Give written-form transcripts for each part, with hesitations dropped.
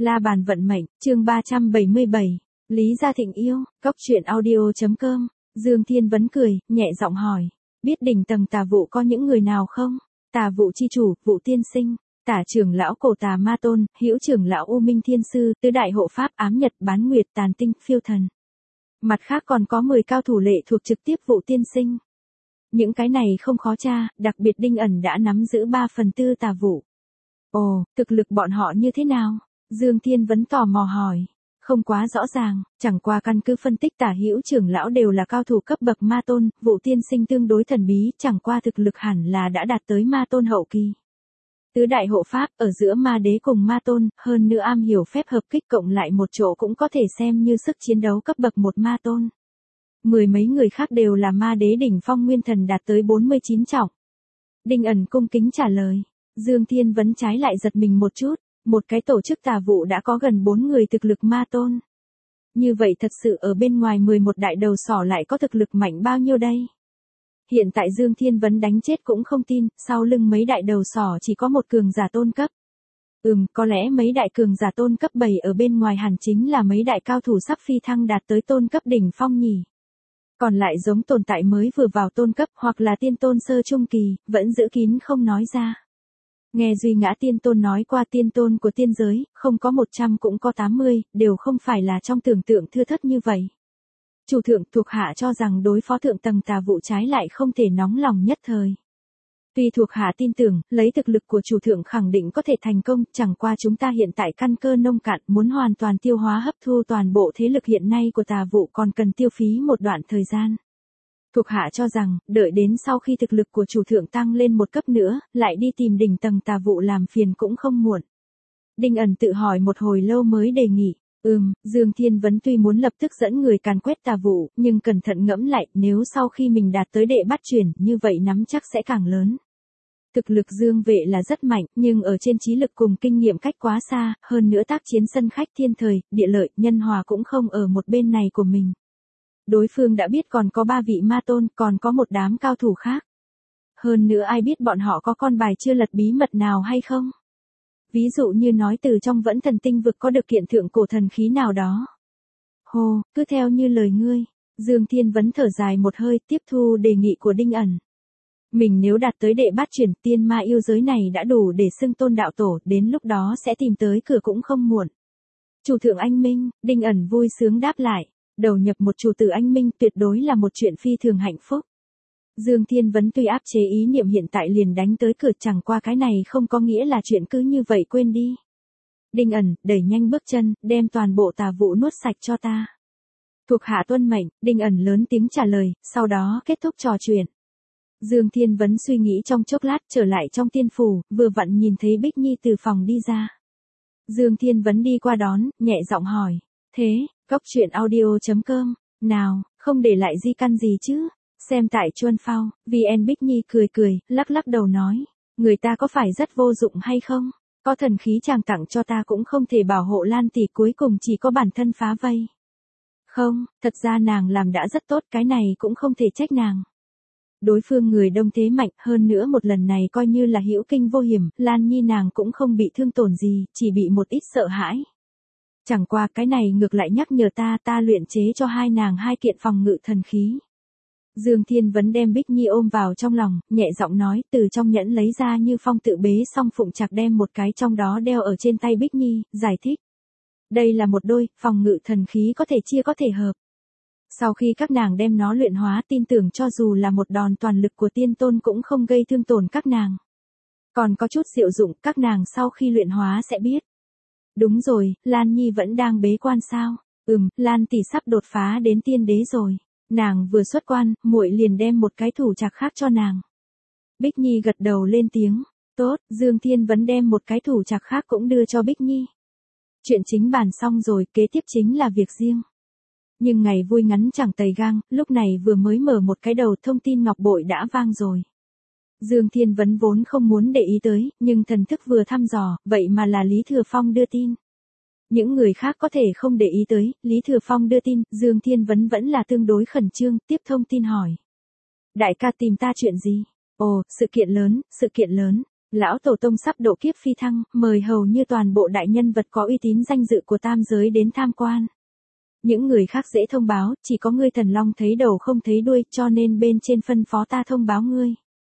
La bàn vận mệnh, chương 377. Lý Gia Thịnh yêu, cốc truyện audio.com. Dương Thiên Vấn cười, nhẹ giọng hỏi. Biết đỉnh tầng tà vụ có những người nào không? Tà vụ chi chủ, vụ tiên sinh, tả trưởng lão cổ tà ma tôn, hữu trưởng lão U Minh Thiên Sư, tứ đại hộ pháp ám nhật bán nguyệt tàn tinh phiêu thần. Mặt khác còn có 10 cao thủ lệ thuộc trực tiếp vụ tiên sinh. Những cái này không khó tra, đặc biệt Đinh ẩn đã nắm giữ 3/4 tà vụ. Ồ, thực lực bọn họ như thế nào? Dương Thiên Vấn tò mò hỏi. Không quá rõ ràng, chẳng qua căn cứ phân tích tả hữu trưởng lão đều là cao thủ cấp bậc ma tôn, vụ tiên sinh tương đối thần bí, chẳng qua thực lực hẳn là đã đạt tới ma tôn hậu kỳ. Tứ đại hộ pháp ở giữa ma đế cùng ma tôn, hơn nữa am hiểu phép hợp kích cộng lại một chỗ cũng có thể xem như sức chiến đấu cấp bậc một ma tôn. 10 mấy người khác đều là ma đế đỉnh phong nguyên thần đạt tới 49 trọng. Đinh ẩn cung kính trả lời. Dương Thiên Vấn trái lại giật mình một chút, một cái tổ chức tà vụ đã có gần 4 người thực lực ma tôn. Như vậy thật sự ở bên ngoài 11 đại đầu sỏ lại có thực lực mạnh bao nhiêu đây? Hiện tại Dương Thiên Vấn đánh chết cũng không tin, sau lưng mấy đại đầu sỏ chỉ có một cường giả tôn cấp. Có lẽ mấy đại cường giả tôn cấp 7 ở bên ngoài hẳn chính là mấy đại cao thủ sắp phi thăng đạt tới tôn cấp đỉnh phong nhỉ. Còn lại giống tồn tại mới vừa vào tôn cấp hoặc là tiên tôn sơ trung kỳ, vẫn giữ kín không nói ra. Nghe Duy Ngã Tiên Tôn nói qua tiên tôn của tiên giới, không có 100 cũng có 80, đều không phải là trong tưởng tượng thưa thớt như vậy. Chủ thượng thuộc hạ cho rằng đối phó thượng tầng tà vụ trái lại không thể nóng lòng nhất thời. Tuy thuộc hạ tin tưởng, lấy thực lực của chủ thượng khẳng định có thể thành công, chẳng qua chúng ta hiện tại căn cơ nông cạn muốn hoàn toàn tiêu hóa hấp thu toàn bộ thế lực hiện nay của tà vụ còn cần tiêu phí một đoạn thời gian. Thuộc hạ cho rằng, đợi đến sau khi thực lực của chủ thượng tăng lên một cấp nữa, lại đi tìm đỉnh tầng tà vụ làm phiền cũng không muộn. Đinh ẩn tự hỏi một hồi lâu mới đề nghị. Dương Thiên Vấn tuy muốn lập tức dẫn người càn quét tà vụ, nhưng cẩn thận ngẫm lại, nếu sau khi mình đạt tới đệ bát chuyển, như vậy nắm chắc sẽ càng lớn. Thực lực Dương Vệ là rất mạnh, nhưng ở trên trí lực cùng kinh nghiệm cách quá xa, hơn nữa tác chiến sân khách thiên thời, địa lợi, nhân hòa cũng không ở một bên này của mình. Đối phương đã biết còn có 3 vị ma tôn, còn có một đám cao thủ khác. Hơn nữa ai biết bọn họ có con bài chưa lật bí mật nào hay không? Ví dụ như nói từ trong vẫn thần tinh vực có được kiện thượng cổ thần khí nào đó. Hồ, cứ theo như lời ngươi. Dương Thiên Vấn thở dài một hơi, tiếp thu đề nghị của Đinh ẩn. Mình nếu đạt tới đệ bát chuyển tiên ma yêu giới này đã đủ để xưng tôn đạo tổ, đến lúc đó sẽ tìm tới cửa cũng không muộn. Chủ thượng anh minh, Đinh ẩn vui sướng đáp lại. Đầu nhập một chủ tử anh minh tuyệt đối là một chuyện phi thường hạnh phúc. Dương Thiên Vấn tuy áp chế ý niệm hiện tại liền đánh tới cửa, chẳng qua cái này không có nghĩa là chuyện cứ như vậy quên đi. Đinh ẩn, đẩy nhanh bước chân, đem toàn bộ tà vụ nuốt sạch cho ta. Thuộc hạ tuân mệnh, Đinh ẩn lớn tiếng trả lời, sau đó kết thúc trò chuyện. Dương Thiên Vấn suy nghĩ trong chốc lát trở lại trong tiên phủ, vừa vặn nhìn thấy Bích Nhi từ phòng đi ra. Dương Thiên Vấn đi qua đón, nhẹ giọng hỏi, thế, cốc truyện audio.com, nào, không để lại di căn gì chứ? Xem tại Chuân Phao, VN Bích Nhi cười, lắc lắc đầu nói, người ta có phải rất vô dụng hay không? Có thần khí chàng tặng cho ta cũng không thể bảo hộ Lan tỷ, cuối cùng chỉ có bản thân phá vây. Không, thật ra nàng làm đã rất tốt, cái này cũng không thể trách nàng. Đối phương người đông thế mạnh, hơn nữa một lần này coi như là hữu kinh vô hiểm, Lan Nhi nàng cũng không bị thương tổn gì, chỉ bị một ít sợ hãi. Chẳng qua cái này ngược lại nhắc nhở ta luyện chế cho hai nàng 2 kiện phòng ngự thần khí. Dương Thiên Vấn đem Bích Nhi ôm vào trong lòng, nhẹ giọng nói, từ trong nhẫn lấy ra Như Phong tự bế xong phụng chặt đem một cái trong đó đeo ở trên tay Bích Nhi, giải thích. Đây là một đôi, phòng ngự thần khí có thể chia có thể hợp. Sau khi các nàng đem nó luyện hóa, tin tưởng cho dù là một đòn toàn lực của tiên tôn cũng không gây thương tổn các nàng. Còn có chút diệu dụng, các nàng sau khi luyện hóa sẽ biết. Đúng rồi, Lan Nhi vẫn đang bế quan sao? Lan tỷ sắp đột phá đến tiên đế rồi. Nàng vừa xuất quan, muội liền đem một cái thủ trạc khác cho nàng. Bích Nhi gật đầu lên tiếng. Tốt, Dương Thiên Vấn đem một cái thủ trạc khác cũng đưa cho Bích Nhi. Chuyện chính bàn xong rồi, kế tiếp chính là việc riêng. Nhưng ngày vui ngắn chẳng tày gang, lúc này vừa mới mở một cái đầu thông tin ngọc bội đã vang rồi. Dương Thiên Vấn vốn không muốn để ý tới, nhưng thần thức vừa thăm dò, vậy mà là Lý Thừa Phong đưa tin. Những người khác có thể không để ý tới, Lý Thừa Phong đưa tin, Dương Thiên Vấn vẫn là tương đối khẩn trương, tiếp thông tin hỏi. Đại ca tìm ta chuyện gì? Ồ, sự kiện lớn, Lão tổ tông sắp độ kiếp phi thăng, mời hầu như toàn bộ đại nhân vật có uy tín danh dự của tam giới đến tham quan. Những người khác dễ thông báo, chỉ có ngươi Thần Long thấy đầu không thấy đuôi, cho nên bên trên phân phó ta thông báo ngươi.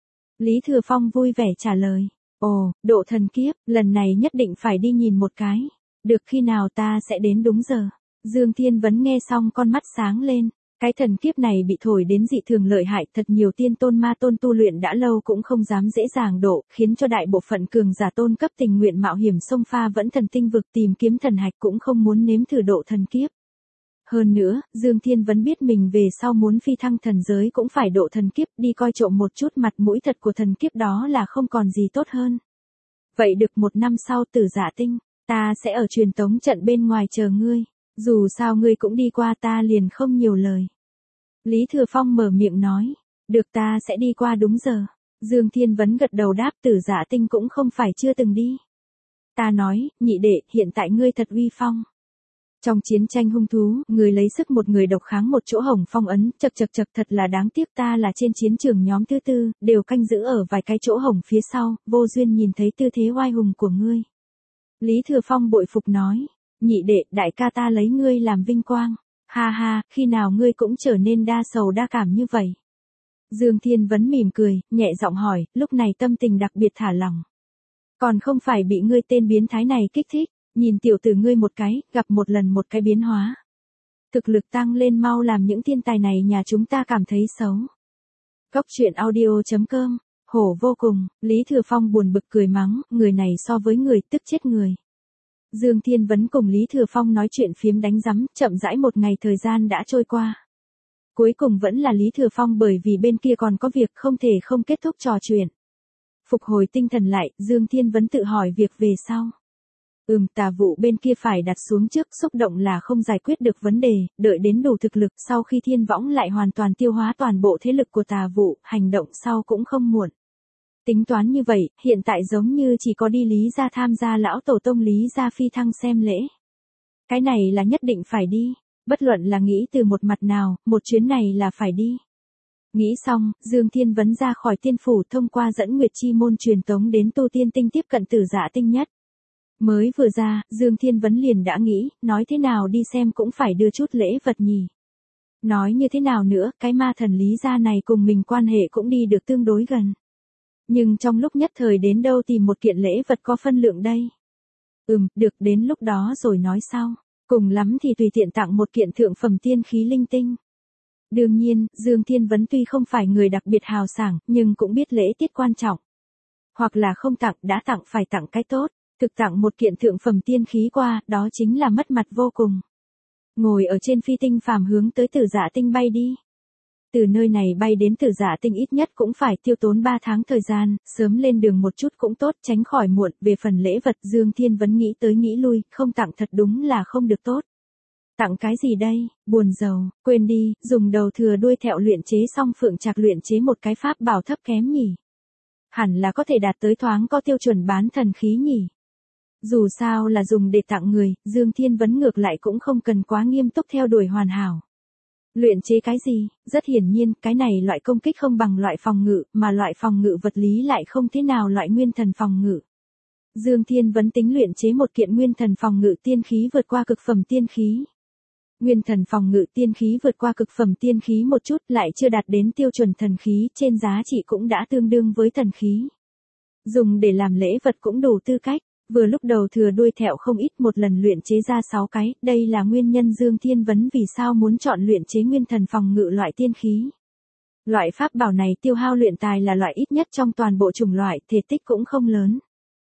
Lý Thừa Phong vui vẻ trả lời. Ồ, độ thần kiếp, lần này nhất định phải đi nhìn một cái. Được, khi nào ta sẽ đến đúng giờ. Dương Thiên Vấn nghe xong con mắt sáng lên. Cái thần kiếp này bị thổi đến dị thường lợi hại, thật nhiều tiên tôn ma tôn tu luyện đã lâu cũng không dám dễ dàng độ, khiến cho đại bộ phận cường giả tôn cấp tình nguyện mạo hiểm xông pha vẫn thần tinh vực tìm kiếm thần hạch cũng không muốn nếm thử độ thần kiếp. Hơn nữa, Dương Thiên Vấn biết mình về sau muốn phi thăng thần giới cũng phải độ thần kiếp, đi coi trộm một chút mặt mũi thật của thần kiếp đó là không còn gì tốt hơn. Vậy được, 1 năm sau Tử Dạ Tinh, ta sẽ ở truyền tống trận bên ngoài chờ ngươi. Dù sao ngươi cũng đi qua, ta liền không nhiều lời. Lý Thừa Phong mở miệng nói. Được, ta sẽ đi qua đúng giờ. Dương Thiên Vấn gật đầu đáp, Tử Dạ Tinh cũng không phải chưa từng đi. Ta nói, nhị đệ, hiện tại ngươi thật uy phong. Trong chiến tranh hung thú, người lấy sức một người độc kháng một chỗ hồng phong ấn, chật thật là đáng tiếc, ta là trên chiến trường nhóm thứ tư, đều canh giữ ở vài cái chỗ hồng phía sau, vô duyên nhìn thấy tư thế oai hùng của ngươi. Lý Thừa Phong bội phục nói. Nhị đệ, đại ca ta lấy ngươi làm vinh quang. Ha ha, khi nào ngươi cũng trở nên đa sầu đa cảm như vậy. Dương Thiên Vấn mỉm cười, nhẹ giọng hỏi, lúc này tâm tình đặc biệt thả lỏng. Còn không phải bị ngươi tên biến thái này kích thích, nhìn tiểu tử ngươi một cái, gặp một lần một cái biến hóa. Thực lực tăng lên mau làm những thiên tài này nhà chúng ta cảm thấy xấu. Cốc truyện audio.com, hổ vô cùng, Lý Thừa Phong buồn bực cười mắng, người này so với người tức chết người. Dương Thiên Vấn cùng Lý Thừa Phong nói chuyện phiếm đánh rắm, chậm rãi một ngày thời gian đã trôi qua. Cuối cùng vẫn là Lý Thừa Phong bởi vì bên kia còn có việc không thể không kết thúc trò chuyện. Phục hồi tinh thần lại, Dương Thiên Vấn tự hỏi việc về sau. Tà vụ bên kia phải đặt xuống trước, xúc động là không giải quyết được vấn đề, đợi đến đủ thực lực sau khi Thiên Võng lại hoàn toàn tiêu hóa toàn bộ thế lực của tà vụ, hành động sau cũng không muộn. Tính toán như vậy, hiện tại giống như chỉ có đi Lý gia tham gia lão tổ tông Lý gia phi thăng xem lễ. Cái này là nhất định phải đi, bất luận là nghĩ từ một mặt nào, một chuyến này là phải đi. Nghĩ xong, Dương Thiên Vấn ra khỏi tiên phủ thông qua dẫn Nguyệt Chi môn truyền tống đến tu tiên tinh tiếp cận Tử Dạ Tinh nhất. Mới vừa ra, Dương Thiên Vấn liền đã nghĩ, nói thế nào đi xem cũng phải đưa chút lễ vật nhỉ. Nói như thế nào nữa, cái ma thần Lý gia này cùng mình quan hệ cũng đi được tương đối gần. Nhưng trong lúc nhất thời đến đâu tìm một kiện lễ vật có phân lượng đây. Được, đến lúc đó rồi nói sau. Cùng lắm thì tùy tiện tặng một kiện thượng phẩm tiên khí linh tinh. Đương nhiên, Dương Thiên Vấn tuy không phải người đặc biệt hào sảng, nhưng cũng biết lễ tiết quan trọng. Hoặc là không tặng, đã tặng phải tặng cái tốt. Thực tặng một kiện thượng phẩm tiên khí qua, đó chính là mất mặt vô cùng. Ngồi ở trên phi tinh phàm hướng tới Tử Dạ Tinh bay đi. Từ nơi này bay đến Tử Dạ Tinh ít nhất cũng phải tiêu tốn 3 tháng thời gian, sớm lên đường một chút cũng tốt, tránh khỏi muộn. Về phần lễ vật, Dương Thiên Vấn nghĩ tới nghĩ lui, không tặng thật đúng là không được tốt. Tặng cái gì đây, buồn rầu, quên đi, dùng đầu thừa đuôi thẹo luyện chế xong Phượng Trạc luyện chế một cái pháp bảo thấp kém nhỉ. Hẳn là có thể đạt tới thoáng có tiêu chuẩn bán thần khí nhỉ. Dù sao là dùng để tặng người, Dương Thiên Vấn ngược lại cũng không cần quá nghiêm túc theo đuổi hoàn hảo. Luyện chế cái gì? Rất hiển nhiên, cái này loại công kích không bằng loại phòng ngự, mà loại phòng ngự vật lý lại không thế nào loại nguyên thần phòng ngự. Dương Thiên Vấn tính luyện chế một kiện nguyên thần phòng ngự tiên khí vượt qua cực phẩm tiên khí. Nguyên thần phòng ngự tiên khí vượt qua cực phẩm tiên khí một chút lại chưa đạt đến tiêu chuẩn thần khí, trên giá trị cũng đã tương đương với thần khí. Dùng để làm lễ vật cũng đủ tư cách. Vừa lúc đầu thừa đuôi thẹo không ít, một lần luyện chế ra 6 cái, đây là nguyên nhân Dương Thiên Vấn vì sao muốn chọn luyện chế nguyên thần phòng ngự loại tiên khí. Loại pháp bảo này tiêu hao luyện tài là loại ít nhất trong toàn bộ chủng loại, thể tích cũng không lớn.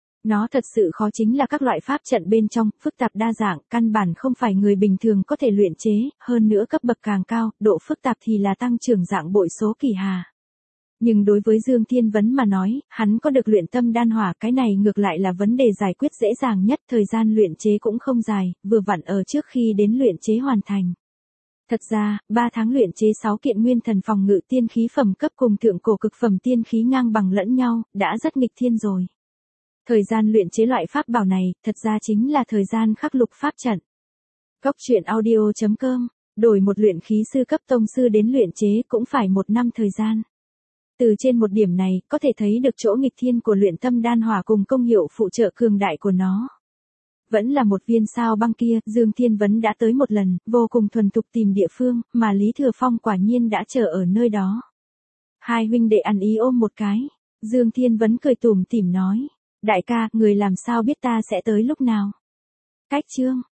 Nó thật sự khó chính là các loại pháp trận bên trong, phức tạp đa dạng, căn bản không phải người bình thường có thể luyện chế, hơn nữa cấp bậc càng cao, độ phức tạp thì là tăng trưởng dạng bội số kỳ hà. Nhưng đối với Dương Thiên Vấn mà nói, hắn có được luyện tâm đan hỏa, cái này ngược lại là vấn đề giải quyết dễ dàng nhất, thời gian luyện chế cũng không dài, vừa vặn ở trước khi đến luyện chế hoàn thành. Thật ra, 3 tháng luyện chế 6 kiện nguyên thần phòng ngự tiên khí phẩm cấp cùng thượng cổ cực phẩm tiên khí ngang bằng lẫn nhau, đã rất nghịch thiên rồi. Thời gian luyện chế loại pháp bảo này, thật ra chính là thời gian khắc lục pháp trận. Cốc truyện audio.com, đổi một luyện khí sư cấp tông sư đến luyện chế cũng phải 1 năm thời gian. Từ trên một điểm này, có thể thấy được chỗ nghịch thiên của luyện tâm đan hỏa cùng công hiệu phụ trợ cường đại của nó. Vẫn là một viên sao băng kia, Dương Thiên Vấn đã tới một lần, vô cùng thuần thục tìm địa phương, mà Lý Thừa Phong quả nhiên đã chờ ở nơi đó. Hai huynh đệ ăn ý ôm một cái. Dương Thiên Vấn cười tủm tỉm nói. Đại ca, người làm sao biết ta sẽ tới lúc nào? Cách chương.